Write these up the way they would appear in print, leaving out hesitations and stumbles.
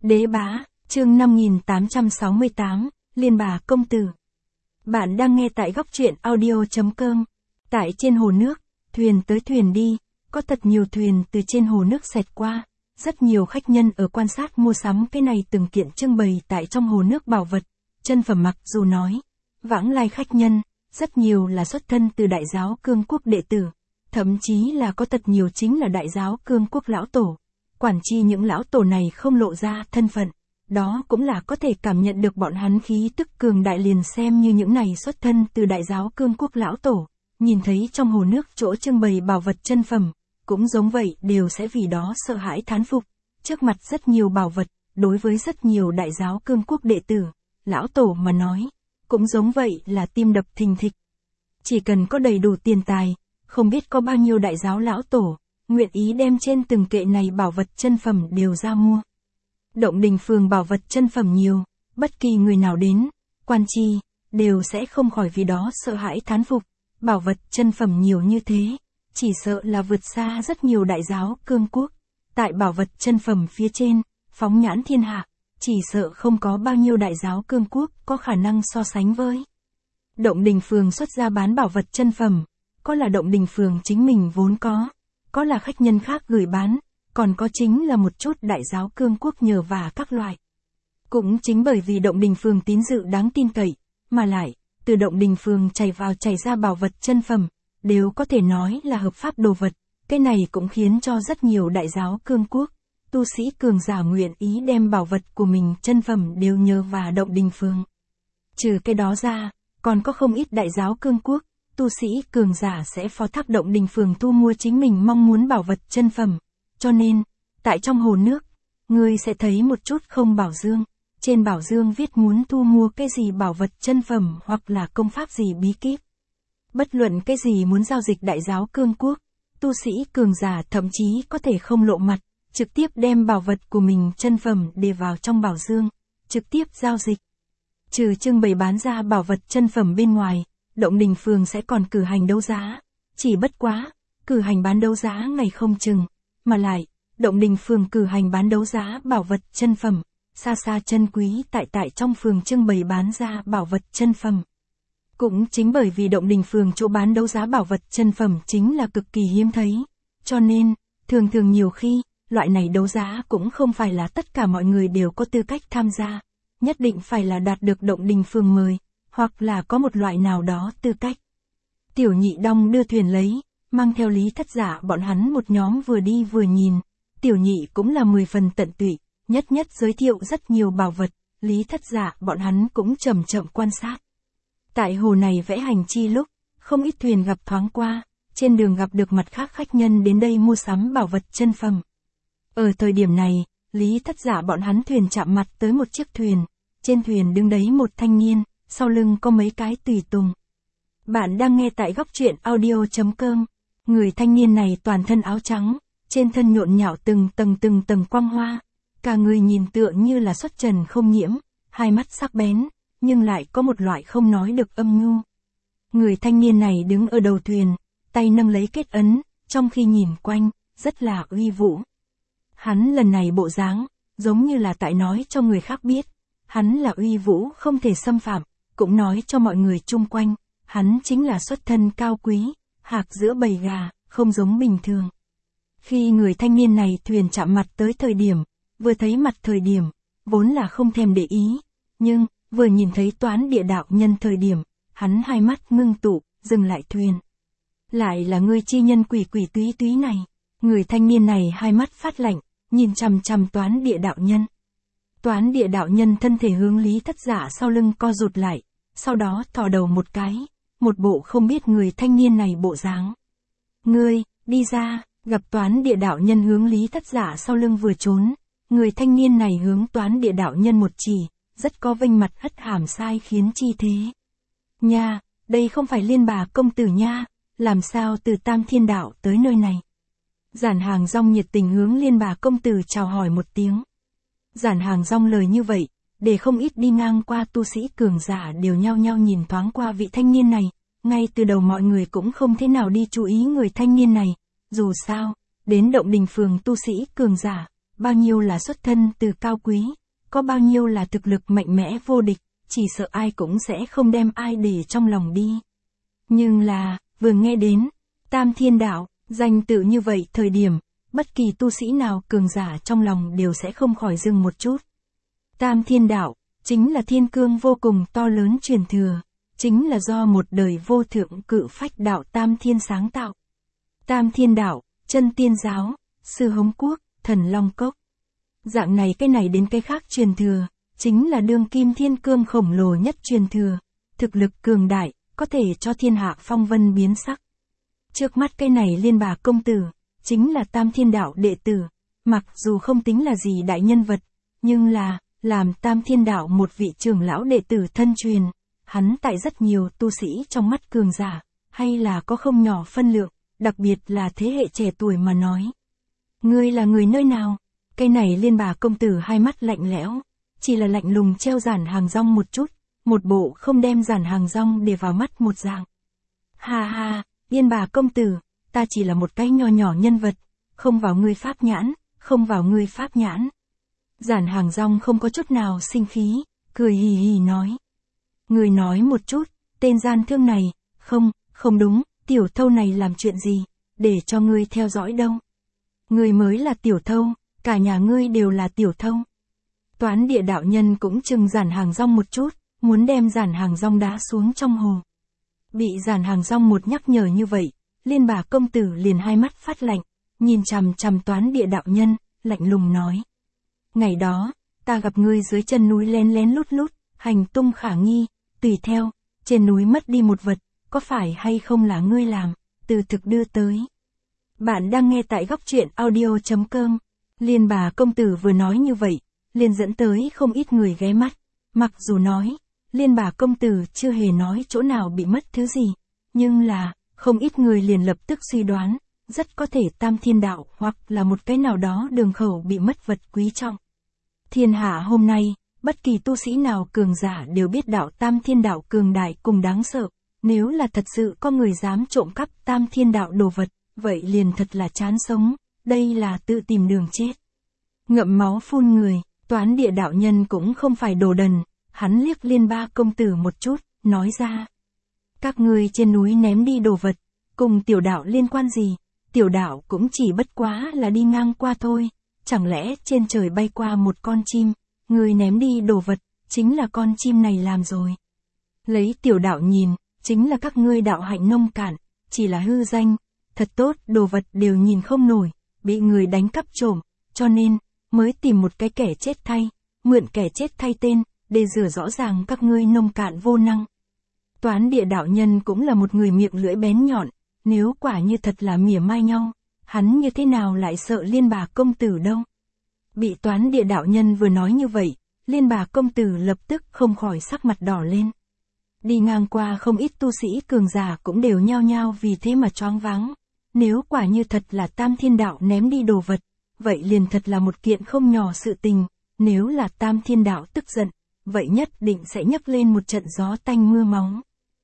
Đế bá, chương 5868, Liên bà công tử. Bạn đang nghe tại góc truyện audio.com. Tại trên hồ nước, thuyền tới thuyền đi, có thật nhiều thuyền từ trên hồ nước xẹt qua. Rất nhiều khách nhân ở quan sát mua sắm cái này từng kiện trưng bày tại trong hồ nước bảo vật, chân phẩm mặc dù nói. Vãng lai khách nhân, rất nhiều là xuất thân từ Đại giáo Cương Quốc đệ tử. Thậm chí là có thật nhiều chính là Đại giáo Cương Quốc lão tổ. Quản chi những lão tổ này không lộ ra thân phận, đó cũng là có thể cảm nhận được bọn hắn khí tức cường đại, liền xem như những này xuất thân từ Đại giáo Cương Quốc lão tổ, nhìn thấy trong hồ nước chỗ trưng bày bảo vật chân phẩm, cũng giống vậy đều sẽ vì đó sợ hãi thán phục. Trước mặt rất nhiều bảo vật, đối với rất nhiều Đại giáo Cương Quốc đệ tử, lão tổ mà nói, cũng giống vậy là tim đập thình thịch. Chỉ cần có đầy đủ tiền tài, không biết có bao nhiêu đại giáo lão tổ nguyện ý đem trên từng kệ này bảo vật chân phẩm đều ra mua. Động Đình phường bảo vật chân phẩm nhiều, bất kỳ người nào đến, quan chi, đều sẽ không khỏi vì đó sợ hãi thán phục. Bảo vật chân phẩm nhiều như thế, chỉ sợ là vượt xa rất nhiều Đại giáo Cương Quốc. Tại bảo vật chân phẩm phía trên, phóng nhãn thiên hạ, chỉ sợ không có bao nhiêu Đại giáo Cương Quốc có khả năng so sánh với. Động Đình phường xuất ra bán bảo vật chân phẩm, có là Động Đình phường chính mình vốn có là khách nhân khác gửi bán, còn có chính là một chút Đại giáo Cương Quốc nhờ vả các loại. Cũng chính bởi vì Động Đình phường tín dự đáng tin cậy, mà lại, từ Động Đình phường chảy vào chảy ra bảo vật chân phẩm, đều có thể nói là hợp pháp đồ vật. Cái này cũng khiến cho rất nhiều Đại giáo Cương Quốc, tu sĩ cường giả nguyện ý đem bảo vật của mình chân phẩm đều nhờ vả Động Đình phường. Trừ cái đó ra, còn có không ít Đại giáo Cương Quốc, tu sĩ cường giả sẽ phó thác Động Đình phường thu mua chính mình mong muốn bảo vật chân phẩm. Cho nên, tại trong hồ nước, ngươi sẽ thấy một chút không bảo dương, trên bảo dương viết muốn thu mua cái gì bảo vật chân phẩm hoặc là công pháp gì bí kíp. Bất luận cái gì muốn giao dịch Đại giáo Cương Quốc, tu sĩ cường giả thậm chí có thể không lộ mặt, trực tiếp đem bảo vật của mình chân phẩm để vào trong bảo dương, trực tiếp giao dịch. Trừ trưng bày bán ra bảo vật chân phẩm bên ngoài, Động Đình phường sẽ còn cử hành đấu giá. Chỉ bất quá, cử hành bán đấu giá ngày không chừng, mà lại, Động Đình phường cử hành bán đấu giá bảo vật chân phẩm, xa xa chân quý tại trong phường trưng bày bán ra bảo vật chân phẩm. Cũng chính bởi vì Động Đình phường chỗ bán đấu giá bảo vật chân phẩm chính là cực kỳ hiếm thấy, cho nên, thường nhiều khi, loại này đấu giá cũng không phải là tất cả mọi người đều có tư cách tham gia, nhất định phải là đạt được Động Đình phường mời, hoặc là có một loại nào đó tư cách. Tiểu Nhị đong đưa thuyền lấy, mang theo Lý Thất Giả bọn hắn một nhóm vừa đi vừa nhìn. Tiểu Nhị cũng là 10 phần tận tụy, nhất giới thiệu rất nhiều bảo vật, Lý Thất Giả bọn hắn cũng chậm quan sát. Tại hồ này vẽ hành chi lúc, không ít thuyền gặp thoáng qua, trên đường gặp được mặt khác khách nhân đến đây mua sắm bảo vật chân phẩm. Ở thời điểm này, Lý Thất Giả bọn hắn thuyền chạm mặt tới một chiếc thuyền, trên thuyền đứng đấy một thanh niên, sau lưng có mấy cái tùy tùng. Bạn đang nghe tại góc truyện audio.com. Người thanh niên này toàn thân áo trắng, trên thân nhộn nhạo từng tầng quang hoa, cả người nhìn tựa như là xuất trần không nhiễm, hai mắt sắc bén, nhưng lại có một loại không nói được âm nhu. Người thanh niên này đứng ở đầu thuyền, tay nâng lấy kết ấn, trong khi nhìn quanh, rất là uy vũ. Hắn lần này bộ dáng, giống như là tại nói cho người khác biết, hắn là uy vũ không thể xâm phạm, cũng nói cho mọi người chung quanh, hắn chính là xuất thân cao quý, hạc giữa bầy gà, không giống bình thường. Khi người thanh niên này thuyền chạm mặt tới thời điểm, vừa thấy mặt thời điểm, vốn là không thèm để ý, nhưng, vừa nhìn thấy Toán Địa đạo nhân thời điểm, hắn hai mắt ngưng tụ, dừng lại thuyền. Lại là ngươi chi nhân quỷ túy này. Người thanh niên này hai mắt phát lạnh, nhìn chằm Toán Địa đạo nhân. Toán Địa đạo nhân thân thể hướng Lý Thất Giả sau lưng co rụt lại, sau đó thò đầu một cái, một bộ không biết người thanh niên này bộ dáng. Ngươi, đi ra, gặp Toán Địa đạo nhân hướng Lý Thất Giả sau lưng vừa trốn, người thanh niên này hướng Toán Địa đạo nhân một chỉ, rất có vênh mặt hất hàm sai khiến chi thế. Nha, đây không phải Liên bà công tử nha, làm sao từ Tam Thiên đạo tới nơi này? Giản Hàng Dong nhiệt tình hướng Liên bà công tử chào hỏi một tiếng. Giản Hàng Dong lời như vậy, để không ít đi ngang qua tu sĩ cường giả đều nhao nhao nhìn thoáng qua vị thanh niên này, ngay từ đầu mọi người cũng không thế nào đi chú ý người thanh niên này, dù sao, đến Động Đình phường tu sĩ cường giả, bao nhiêu là xuất thân từ cao quý, có bao nhiêu là thực lực mạnh mẽ vô địch, chỉ sợ ai cũng sẽ không đem ai để trong lòng đi. Nhưng là, vừa nghe đến Tam Thiên Đạo, danh tự như vậy thời điểm, bất kỳ tu sĩ nào cường giả trong lòng đều sẽ không khỏi dừng một chút. Tam Thiên Đạo, chính là thiên cương vô cùng to lớn truyền thừa, chính là do một đời vô thượng cự phách đạo Tam Thiên sáng tạo. Tam Thiên Đạo, chân tiên giáo, sư Hống Quốc, thần Long Cốc. Dạng này cái này đến cái khác truyền thừa, chính là đương kim thiên cương khổng lồ nhất truyền thừa, thực lực cường đại, có thể cho thiên hạ phong vân biến sắc. Trước mắt cái này Liên Bà công tử, chính là Tam Thiên Đạo đệ tử, mặc dù không tính là gì đại nhân vật, nhưng là, làm Tam Thiên Đạo một vị trưởng lão đệ tử thân truyền, hắn tại rất nhiều tu sĩ trong mắt cường giả, hay là có không nhỏ phân lượng, đặc biệt là thế hệ trẻ tuổi mà nói. Ngươi là người nơi nào? Cái này Liên Bà công tử hai mắt lạnh lẽo, chỉ là lạnh lùng treo Giản Hàng Rong một chút, một bộ không đem Giản Hàng Rong để vào mắt một dạng. Ha ha, Liên Bà công tử, ta chỉ là một cái nho nhỏ nhân vật, không vào ngươi pháp nhãn, không vào ngươi pháp nhãn. Giản Hàng Rong không có chút nào sinh khí, cười hì hì nói. Ngươi nói một chút, tên gian thương này, không đúng, tiểu thâu này làm chuyện gì, để cho ngươi theo dõi đâu. Ngươi mới là tiểu thâu, cả nhà ngươi đều là tiểu thâu. Toán Địa đạo nhân cũng chừng Giản Hàng Rong một chút, muốn đem Giản Hàng Rong đá xuống trong hồ. Bị Giản Hàng Rong một nhắc nhở như vậy, Liên Bà công tử liền hai mắt phát lạnh, nhìn chằm chằm Toán Địa đạo nhân, lạnh lùng nói. Ngày đó, ta gặp ngươi dưới chân núi lén lén lút lút, hành tung khả nghi, tùy theo, trên núi mất đi một vật, có phải hay không là ngươi làm, từ thực đưa tới. Bạn đang nghe tại góc truyện audio.com. Liên Bà công tử vừa nói như vậy, liền dẫn tới không ít người ghé mắt. Mặc dù nói, Liên Bà công tử chưa hề nói chỗ nào bị mất thứ gì, nhưng là, không ít người liền lập tức suy đoán, rất có thể Tam Thiên Đạo hoặc là một cái nào đó đường khẩu bị mất vật quý trọng. Thiên hạ hôm nay, bất kỳ tu sĩ nào cường giả đều biết đạo Tam Thiên Đạo cường đại cùng đáng sợ, nếu là thật sự có người dám trộm cắp Tam Thiên Đạo đồ vật, vậy liền thật là chán sống, đây là tự tìm đường chết. Ngậm máu phun người, Toán Địa đạo nhân cũng không phải đồ đần, hắn liếc Liên Bà công tử một chút, nói ra. Các ngươi trên núi ném đi đồ vật, cùng tiểu đạo liên quan gì, tiểu đạo cũng chỉ bất quá là đi ngang qua thôi, chẳng lẽ trên trời bay qua một con chim, người ném đi đồ vật, chính là con chim này làm rồi. Lấy tiểu đạo nhìn, chính là các ngươi đạo hạnh nông cạn, chỉ là hư danh, thật tốt đồ vật đều nhìn không nổi, bị người đánh cắp trộm, cho nên, mới tìm một cái kẻ chết thay, mượn kẻ chết thay tên, để rửa rõ ràng các ngươi nông cạn vô năng. Toán Địa đạo nhân cũng là một người miệng lưỡi bén nhọn, nếu quả như thật là mỉa mai nhau, hắn như thế nào lại sợ Liên Bà công tử đâu. Bị Toán Địa đạo nhân vừa nói như vậy, Liên Bà công tử lập tức không khỏi sắc mặt đỏ lên. Đi ngang qua không ít tu sĩ cường giả cũng đều nhao nhao vì thế mà choáng váng. Nếu quả như thật là Tam Thiên Đạo ném đi đồ vật, vậy liền thật là một kiện không nhỏ sự tình, nếu là Tam Thiên Đạo tức giận, vậy nhất định sẽ nhấc lên một trận gió tanh mưa máu.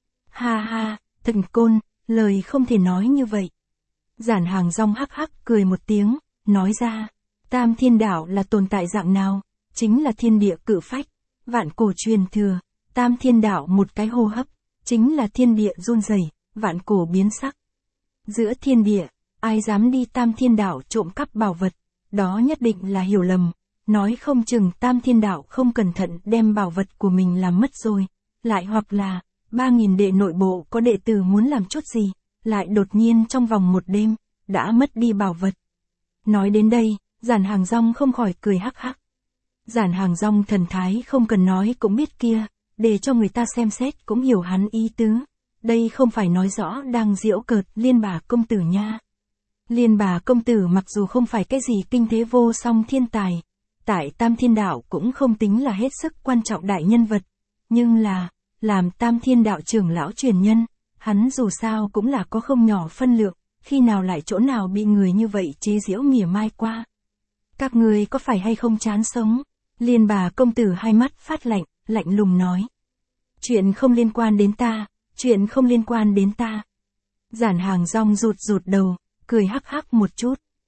Ha ha, Thần Côn, lời không thể nói như vậy. Giản Hàng Rong hắc hắc cười một tiếng, nói ra, Tam Thiên Đạo là tồn tại dạng nào, chính là thiên địa cự phách, vạn cổ truyền thừa, Tam Thiên Đạo một cái hô hấp, chính là thiên địa run rẩy, vạn cổ biến sắc. Giữa thiên địa, ai dám đi Tam Thiên Đạo trộm cắp bảo vật, đó nhất định là hiểu lầm, nói không chừng Tam Thiên Đạo không cẩn thận đem bảo vật của mình làm mất rồi, lại hoặc là, 3.000 đệ nội bộ có đệ tử muốn làm chút gì, lại đột nhiên trong vòng một đêm, đã mất đi bảo vật. Nói đến đây, Giản Hàng Rong không khỏi cười hắc hắc. Giản Hàng Rong thần thái không cần nói cũng biết kia, để cho người ta xem xét cũng hiểu hắn ý tứ. Đây không phải nói rõ đang giễu cợt Liên Bà công tử nha. Liên Bà công tử mặc dù không phải cái gì kinh thế vô song thiên tài, tại Tam Thiên Đạo cũng không tính là hết sức quan trọng đại nhân vật, nhưng là, làm Tam Thiên Đạo trưởng lão truyền nhân, hắn dù sao cũng là có không nhỏ phân lượng, khi nào lại chỗ nào bị người như vậy chế giễu mỉa mai qua. Các người có phải hay không chán sống? Liên Bà công tử hai mắt phát lạnh, lạnh lùng nói. Chuyện không liên quan đến ta, chuyện không liên quan đến ta. Giản Hàng Rong rụt rụt đầu, cười hắc hắc một chút.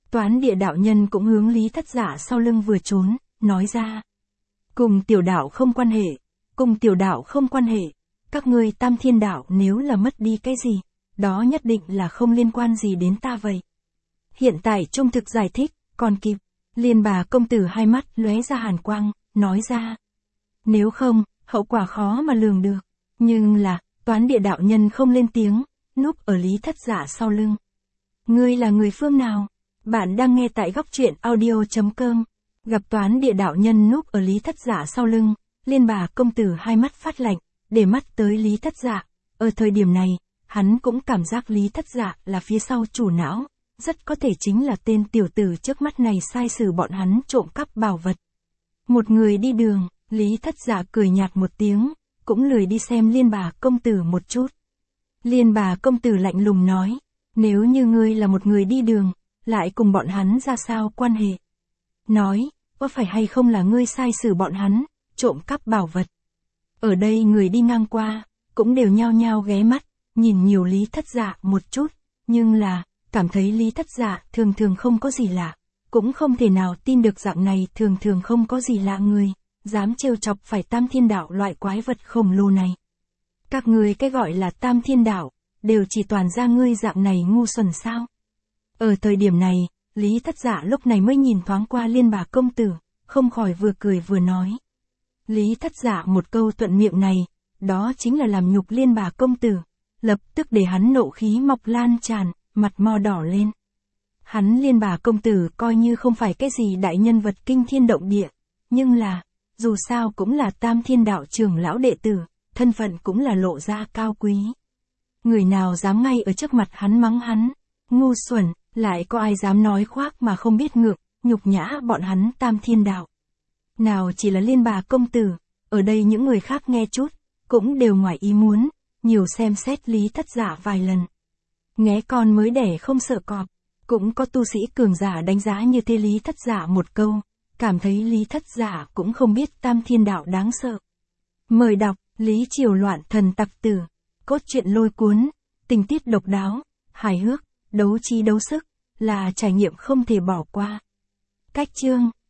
Toán địa đạo nhân cũng hướng Lý Thất Dạ sau lưng vừa trốn, nói ra. Cùng tiểu đạo không quan hệ, cùng tiểu đạo không quan hệ, các ngươi Tam Thiên đạo nếu là mất đi cái gì, đó nhất định là không liên quan gì đến ta vậy. Hiện tại trung thực giải thích, còn kịp, Liên Bà công tử hai mắt lóe ra hàn quang, nói ra. Nếu không, hậu quả khó mà lường được, nhưng là, Toán địa đạo nhân không lên tiếng, núp ở Lý Thất Dạ sau lưng. Ngươi là người phương nào? Bạn đang nghe tại góc truyện audio.com. Gặp Toán địa đạo nhân núp ở Lý Thất Dạ sau lưng, Liên Bà công tử hai mắt phát lạnh, để mắt tới Lý Thất Dạ. Ở thời điểm này, hắn cũng cảm giác Lý Thất Dạ là phía sau chủ não, rất có thể chính là tên tiểu tử trước mắt này sai sử bọn hắn trộm cắp bảo vật. Một người đi đường, Lý Thất Dạ cười nhạt một tiếng, cũng lười đi xem Liên Bà công tử một chút. Liên Bà công tử lạnh lùng nói, nếu như ngươi là một người đi đường, lại cùng bọn hắn ra sao quan hệ? Nói, có phải hay không là ngươi sai sử bọn hắn, trộm cắp bảo vật? Ở đây người đi ngang qua, cũng đều nhao nhao ghé mắt, nhìn nhiều Lý Thất Dạ một chút, nhưng là, cảm thấy Lý Thất Dạ thường thường không có gì lạ, cũng không thể nào tin được dạng này thường thường không có gì lạ người, dám trêu chọc phải Tam Thiên đạo loại quái vật khổng lồ này. Các người cái gọi là Tam Thiên đạo, đều chỉ toàn ra ngươi dạng này ngu xuẩn sao? Ở thời điểm này, Lý Thất Dạ lúc này mới nhìn thoáng qua Liên Bà công tử, không khỏi vừa cười vừa nói. Lý Thất Dạ một câu thuận miệng này, đó chính là làm nhục Liên Bà công tử, lập tức để hắn nộ khí mọc lan tràn, mặt mo đỏ lên. Hắn Liên Bà công tử coi như không phải cái gì đại nhân vật kinh thiên động địa, nhưng là, dù sao cũng là Tam Thiên đạo trưởng lão đệ tử, thân phận cũng là lộ ra cao quý. Người nào dám ngay ở trước mặt hắn mắng hắn, ngu xuẩn, lại có ai dám nói khoác mà không biết ngược, nhục nhã bọn hắn Tam Thiên đạo. Nào chỉ là Liên Bà công tử, ở đây những người khác nghe chút, cũng đều ngoài ý muốn, nhiều xem xét Lý Thất Dạ vài lần. Nghé con mới đẻ không sợ cọp, cũng có tu sĩ cường giả đánh giá như thế Lý Thất Dạ một câu, cảm thấy Lý Thất Dạ cũng không biết Tam Thiên đạo đáng sợ. Mời đọc, Lý Triều loạn thần tặc tử, cốt truyện lôi cuốn, tình tiết độc đáo, hài hước, đấu trí đấu sức, là trải nghiệm không thể bỏ qua. Cách chương